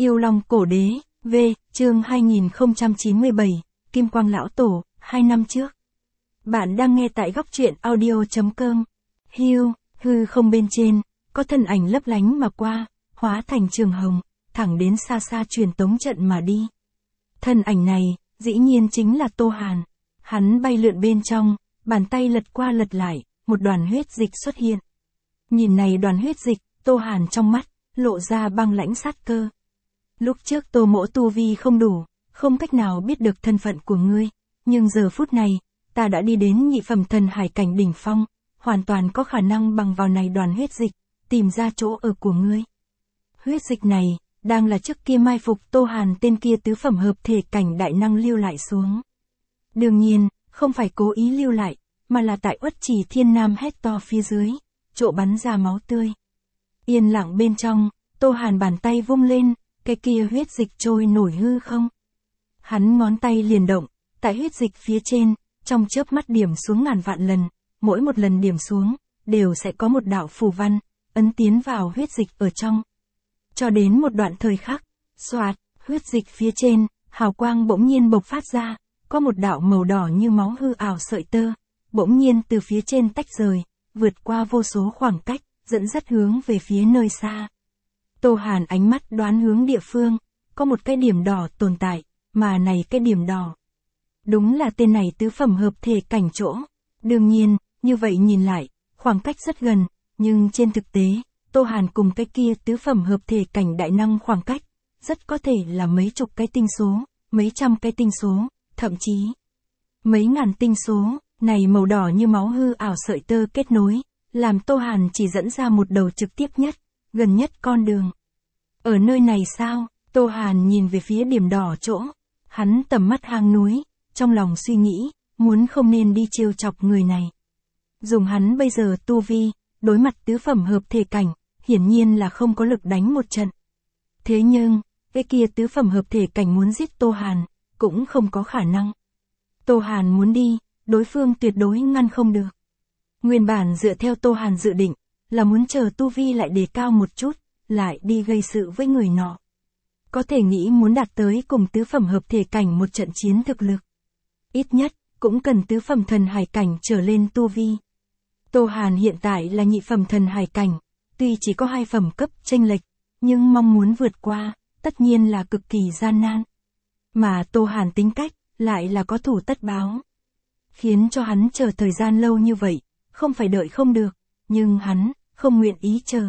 Yêu Long Cổ Đế, V, chương 2097, Kim Quang Lão Tổ, 2 năm trước. Bạn đang nghe tại góc truyện audio.com. Hư không bên trên, có thân ảnh lấp lánh mà qua, hóa thành trường hồng, thẳng đến xa xa truyền tống trận mà đi. Thân ảnh này, dĩ nhiên chính là Tô Hàn. Hắn bay lượn bên trong, bàn tay lật qua lật lại, một đoàn huyết dịch xuất hiện. Nhìn này đoàn huyết dịch, Tô Hàn trong mắt, lộ ra băng lãnh sát cơ. Lúc trước Tô Mỗ tu vi không đủ, không cách nào biết được thân phận của ngươi, nhưng giờ phút này, ta đã đi đến nhị phẩm thần hải cảnh đỉnh phong, hoàn toàn có khả năng bằng vào này đoàn huyết dịch, tìm ra chỗ ở của ngươi. Huyết dịch này, đang là trước kia mai phục Tô Hàn tên kia tứ phẩm hợp thể cảnh đại năng lưu lại xuống. Đương nhiên, không phải cố ý lưu lại, mà là tại Uất Trì Thiên Nam hét to phía dưới, chỗ bắn ra máu tươi. Yên lặng bên trong, Tô Hàn bàn tay vung lên, cái kia huyết dịch trôi nổi hư không. Hắn ngón tay liền động, tại huyết dịch phía trên, trong chớp mắt điểm xuống ngàn vạn lần, mỗi một lần điểm xuống, đều sẽ có một đạo phù văn, ấn tiến vào huyết dịch ở trong. Cho đến một đoạn thời khắc, xoạt, huyết dịch phía trên, hào quang bỗng nhiên bộc phát ra, có một đạo màu đỏ như máu hư ảo sợi tơ, bỗng nhiên từ phía trên tách rời, vượt qua vô số khoảng cách, dẫn dắt hướng về phía nơi xa. Tô Hàn ánh mắt đoán hướng địa phương, có một cái điểm đỏ tồn tại, mà này cái điểm đỏ. Đúng là tên này tứ phẩm hợp thể cảnh chỗ. Đương nhiên, như vậy nhìn lại, khoảng cách rất gần, nhưng trên thực tế, Tô Hàn cùng cái kia tứ phẩm hợp thể cảnh đại năng khoảng cách, rất có thể là mấy chục cái tinh số, mấy trăm cái tinh số, thậm chí mấy ngàn tinh số, này màu đỏ như máu hư ảo sợi tơ kết nối, làm Tô Hàn chỉ dẫn ra một đầu trực tiếp nhất, gần nhất con đường. Ở nơi này sao? Tô Hàn nhìn về phía điểm đỏ chỗ, hắn tầm mắt hang núi, trong lòng suy nghĩ, muốn không nên đi trêu chọc người này. Dùng hắn bây giờ tu vi, đối mặt tứ phẩm hợp thể cảnh, hiển nhiên là không có lực đánh một trận. Thế nhưng, cái kia tứ phẩm hợp thể cảnh muốn giết Tô Hàn, cũng không có khả năng. Tô Hàn muốn đi, đối phương tuyệt đối ngăn không được. Nguyên bản dựa theo Tô Hàn dự định, là muốn chờ tu vi lại đề cao một chút, lại đi gây sự với người nọ. Có thể nghĩ muốn đạt tới cùng tứ phẩm hợp thể cảnh một trận chiến thực lực. Ít nhất, cũng cần tứ phẩm thần hải cảnh trở lên tu vi. Tô Hàn hiện tại là nhị phẩm thần hải cảnh, tuy chỉ có 2 phẩm cấp chênh lệch, nhưng mong muốn vượt qua, tất nhiên là cực kỳ gian nan. Mà Tô Hàn tính cách, lại là có thủ tất báo. Khiến cho hắn chờ thời gian lâu như vậy, không phải đợi không được, nhưng hắn, không nguyện ý chờ.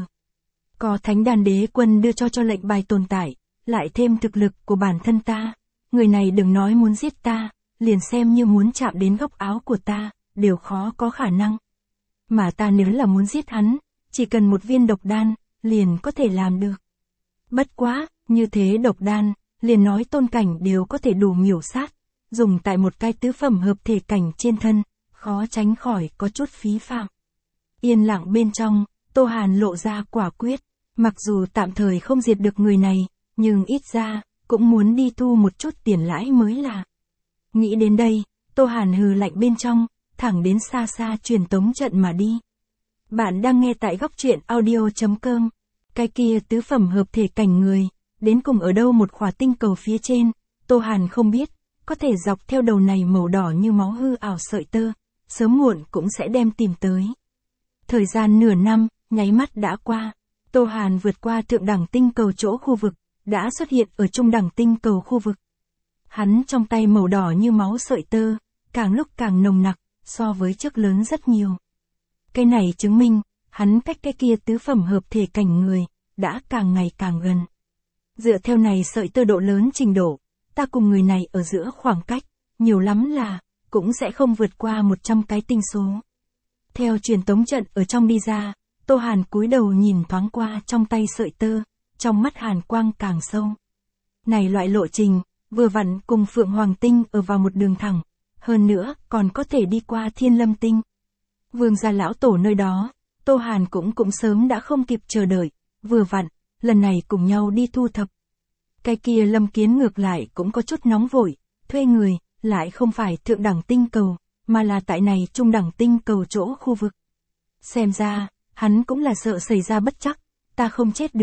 Có Thánh Đàn Đế Quân đưa cho lệnh bài tồn tại, lại thêm thực lực của bản thân ta, người này đừng nói muốn giết ta, liền xem như muốn chạm đến góc áo của ta, đều khó có khả năng. Mà ta nếu là muốn giết hắn, chỉ cần một viên độc đan, liền có thể làm được. Bất quá, như thế độc đan, liền nói tôn cảnh đều có thể đủ miểu sát, dùng tại một cái tứ phẩm hợp thể cảnh trên thân, khó tránh khỏi có chút phí phạm. Yên lặng bên trong, Tô Hàn lộ ra quả quyết, mặc dù tạm thời không diệt được người này, nhưng ít ra, cũng muốn đi thu một chút tiền lãi mới là. Nghĩ đến đây, Tô Hàn hừ lạnh bên trong, thẳng đến xa xa truyền tống trận mà đi. Bạn đang nghe tại góc truyện audio.com. Cái kia tứ phẩm hợp thể cảnh người, đến cùng ở đâu một khỏa tinh cầu phía trên, Tô Hàn không biết, có thể dọc theo đầu này màu đỏ như máu hư ảo sợi tơ, sớm muộn cũng sẽ đem tìm tới. Thời gian nửa năm, nháy mắt đã qua, Tô Hàn vượt qua thượng đẳng tinh cầu chỗ khu vực, đã xuất hiện ở trung đẳng tinh cầu khu vực. Hắn trong tay màu đỏ như máu sợi tơ, càng lúc càng nồng nặc, so với trước lớn rất nhiều. Cái này chứng minh, hắn cách cái kia tứ phẩm hợp thể cảnh người, đã càng ngày càng gần. Dựa theo này sợi tơ độ lớn trình độ, ta cùng người này ở giữa khoảng cách, nhiều lắm là, cũng sẽ không vượt qua 100 cái tinh số. Theo truyền tống trận ở trong đi ra, Tô Hàn cúi đầu nhìn thoáng qua trong tay sợi tơ, trong mắt hàn quang càng sâu. Này loại lộ trình, vừa vặn cùng Phượng Hoàng Tinh ở vào một đường thẳng, hơn nữa còn có thể đi qua Thiên Lâm Tinh. Vương gia lão tổ nơi đó, Tô Hàn cũng sớm đã không kịp chờ đợi, vừa vặn, lần này cùng nhau đi thu thập. Cái kia Lâm Kiến ngược lại cũng có chút nóng vội, thuê người, lại không phải thượng đẳng tinh cầu, mà là tại này trung đẳng tinh cầu chỗ khu vực. Xem ra, hắn cũng là sợ xảy ra bất chắc, ta không chết được,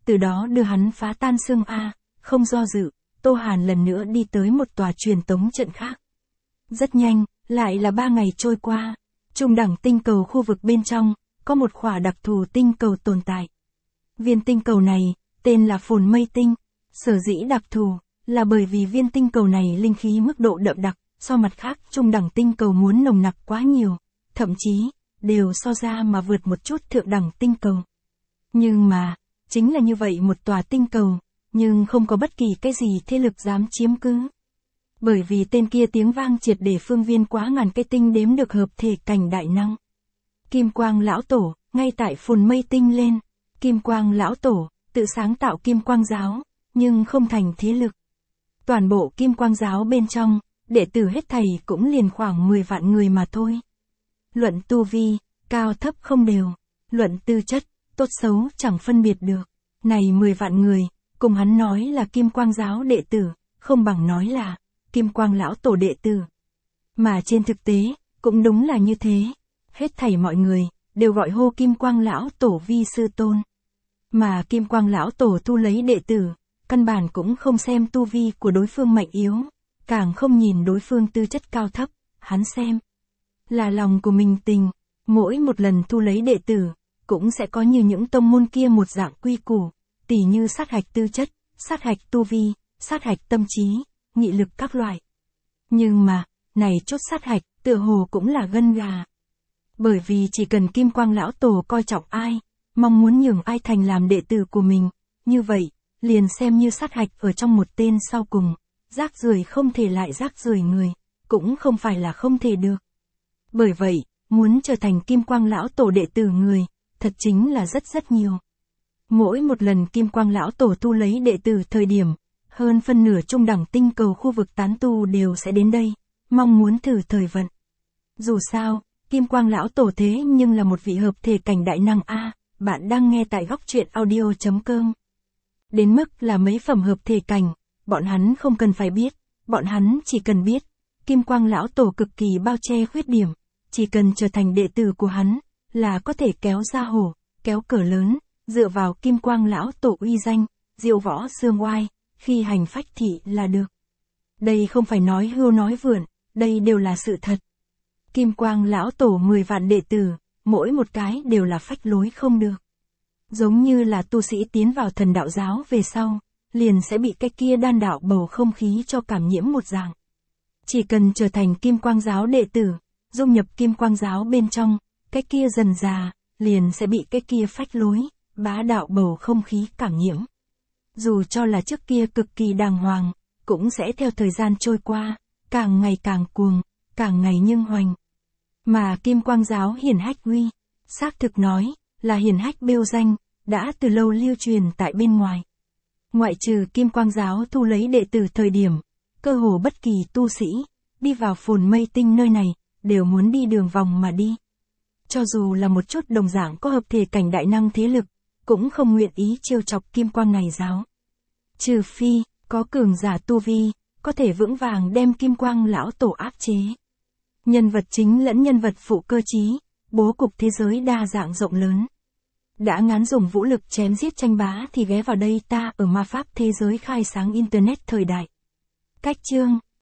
từ đó đưa hắn phá tan xương A, không do dự, Tô Hàn lần nữa đi tới một tòa truyền tống trận khác. Rất nhanh, lại là 3 ngày trôi qua, trung đẳng tinh cầu khu vực bên trong, có một khỏa đặc thù tinh cầu tồn tại. Viên tinh cầu này, tên là Phồn Mây Tinh, sở dĩ đặc thù, là bởi vì viên tinh cầu này linh khí mức độ đậm đặc, so mặt khác trung đẳng tinh cầu muốn nồng nặc quá nhiều, thậm chí, đều so ra mà vượt một chút thượng đẳng tinh cầu. Nhưng mà, chính là như vậy một tòa tinh cầu, nhưng không có bất kỳ cái gì thế lực dám chiếm cứ. Bởi vì tên kia tiếng vang triệt để phương viên quá ngàn cái tinh đếm được hợp thể cảnh đại năng. Kim Quang Lão Tổ, ngay tại Phồn Mây Tinh lên, Kim Quang Lão Tổ, tự sáng tạo Kim Quang Giáo, nhưng không thành thế lực. Toàn bộ Kim Quang Giáo bên trong, đệ tử hết thảy cũng liền khoảng 10 vạn người mà thôi. Luận tu vi, cao thấp không đều, luận tư chất, tốt xấu chẳng phân biệt được. Này 10 vạn người, cùng hắn nói là Kim Quang Giáo đệ tử, không bằng nói là Kim Quang Lão Tổ đệ tử. Mà trên thực tế, cũng đúng là như thế. Hết thảy mọi người, đều gọi hô Kim Quang Lão Tổ vi sư tôn. Mà Kim Quang Lão Tổ thu lấy đệ tử, căn bản cũng không xem tu vi của đối phương mạnh yếu, càng không nhìn đối phương tư chất cao thấp, hắn xem là lòng của mình tình. Mỗi một lần thu lấy đệ tử, cũng sẽ có như những tông môn kia một dạng quy củ, tỉ như sát hạch tư chất, sát hạch tu vi, sát hạch tâm trí, nghị lực các loại. Nhưng mà, này chốt sát hạch, tựa hồ cũng là gân gà. Bởi vì chỉ cần Kim Quang Lão Tổ coi trọng ai, mong muốn nhường ai thành làm đệ tử của mình, như vậy, liền xem như sát hạch ở trong một tên sau cùng, rác rưởi không thể lại rác rưởi người, cũng không phải là không thể được. Bởi vậy, muốn trở thành Kim Quang Lão Tổ đệ tử người, thật chính là rất nhiều. Mỗi một lần Kim Quang Lão Tổ thu lấy đệ tử thời điểm, hơn phân nửa trung đẳng tinh cầu khu vực tán tu đều sẽ đến đây, mong muốn thử thời vận. Dù sao, Kim Quang Lão Tổ thế nhưng là một vị hợp thể cảnh đại năng A, bạn đang nghe tại góc truyện audio.com. Đến mức là mấy phẩm hợp thể cảnh, bọn hắn không cần phải biết, bọn hắn chỉ cần biết, Kim Quang Lão Tổ cực kỳ bao che khuyết điểm, chỉ cần trở thành đệ tử của hắn, là có thể kéo ra hổ, kéo cờ lớn, dựa vào Kim Quang Lão Tổ uy danh, diệu võ xương oai, khi hành phách thị là được. Đây không phải nói hưu nói vượn, đây đều là sự thật. Kim Quang Lão Tổ 10 vạn đệ tử, mỗi một cái đều là phách lối không được. Giống như là tu sĩ tiến vào thần đạo giáo về sau, liền sẽ bị cái kia đan đạo bầu không khí cho cảm nhiễm một dạng. Chỉ cần trở thành Kim Quang Giáo đệ tử, dung nhập Kim Quang Giáo bên trong, cái kia dần già, liền sẽ bị cái kia phách lối, bá đạo bầu không khí cảm nhiễm. Dù cho là trước kia cực kỳ đàng hoàng, cũng sẽ theo thời gian trôi qua, càng ngày càng cuồng, càng ngày nhưng hoành. Mà Kim Quang Giáo hiển hách uy, xác thực nói, là hiển hách bêu danh, đã từ lâu lưu truyền tại bên ngoài. Ngoại trừ Kim Quang Giáo thu lấy đệ tử thời điểm, cơ hồ bất kỳ tu sĩ, đi vào Phồn Mây Tinh nơi này, đều muốn đi đường vòng mà đi. Cho dù là một chút đồng dạng có hợp thể cảnh đại năng thế lực, cũng không nguyện ý trêu chọc Kim Quang này giáo. Trừ phi, có cường giả tu vi, có thể vững vàng đem Kim Quang Lão Tổ áp chế. Nhân vật chính lẫn nhân vật phụ cơ trí, bố cục thế giới đa dạng rộng lớn. Đã ngán dùng vũ lực chém giết tranh bá thì ghé vào đây ta ở ma pháp thế giới khai sáng Internet thời đại. Cách chương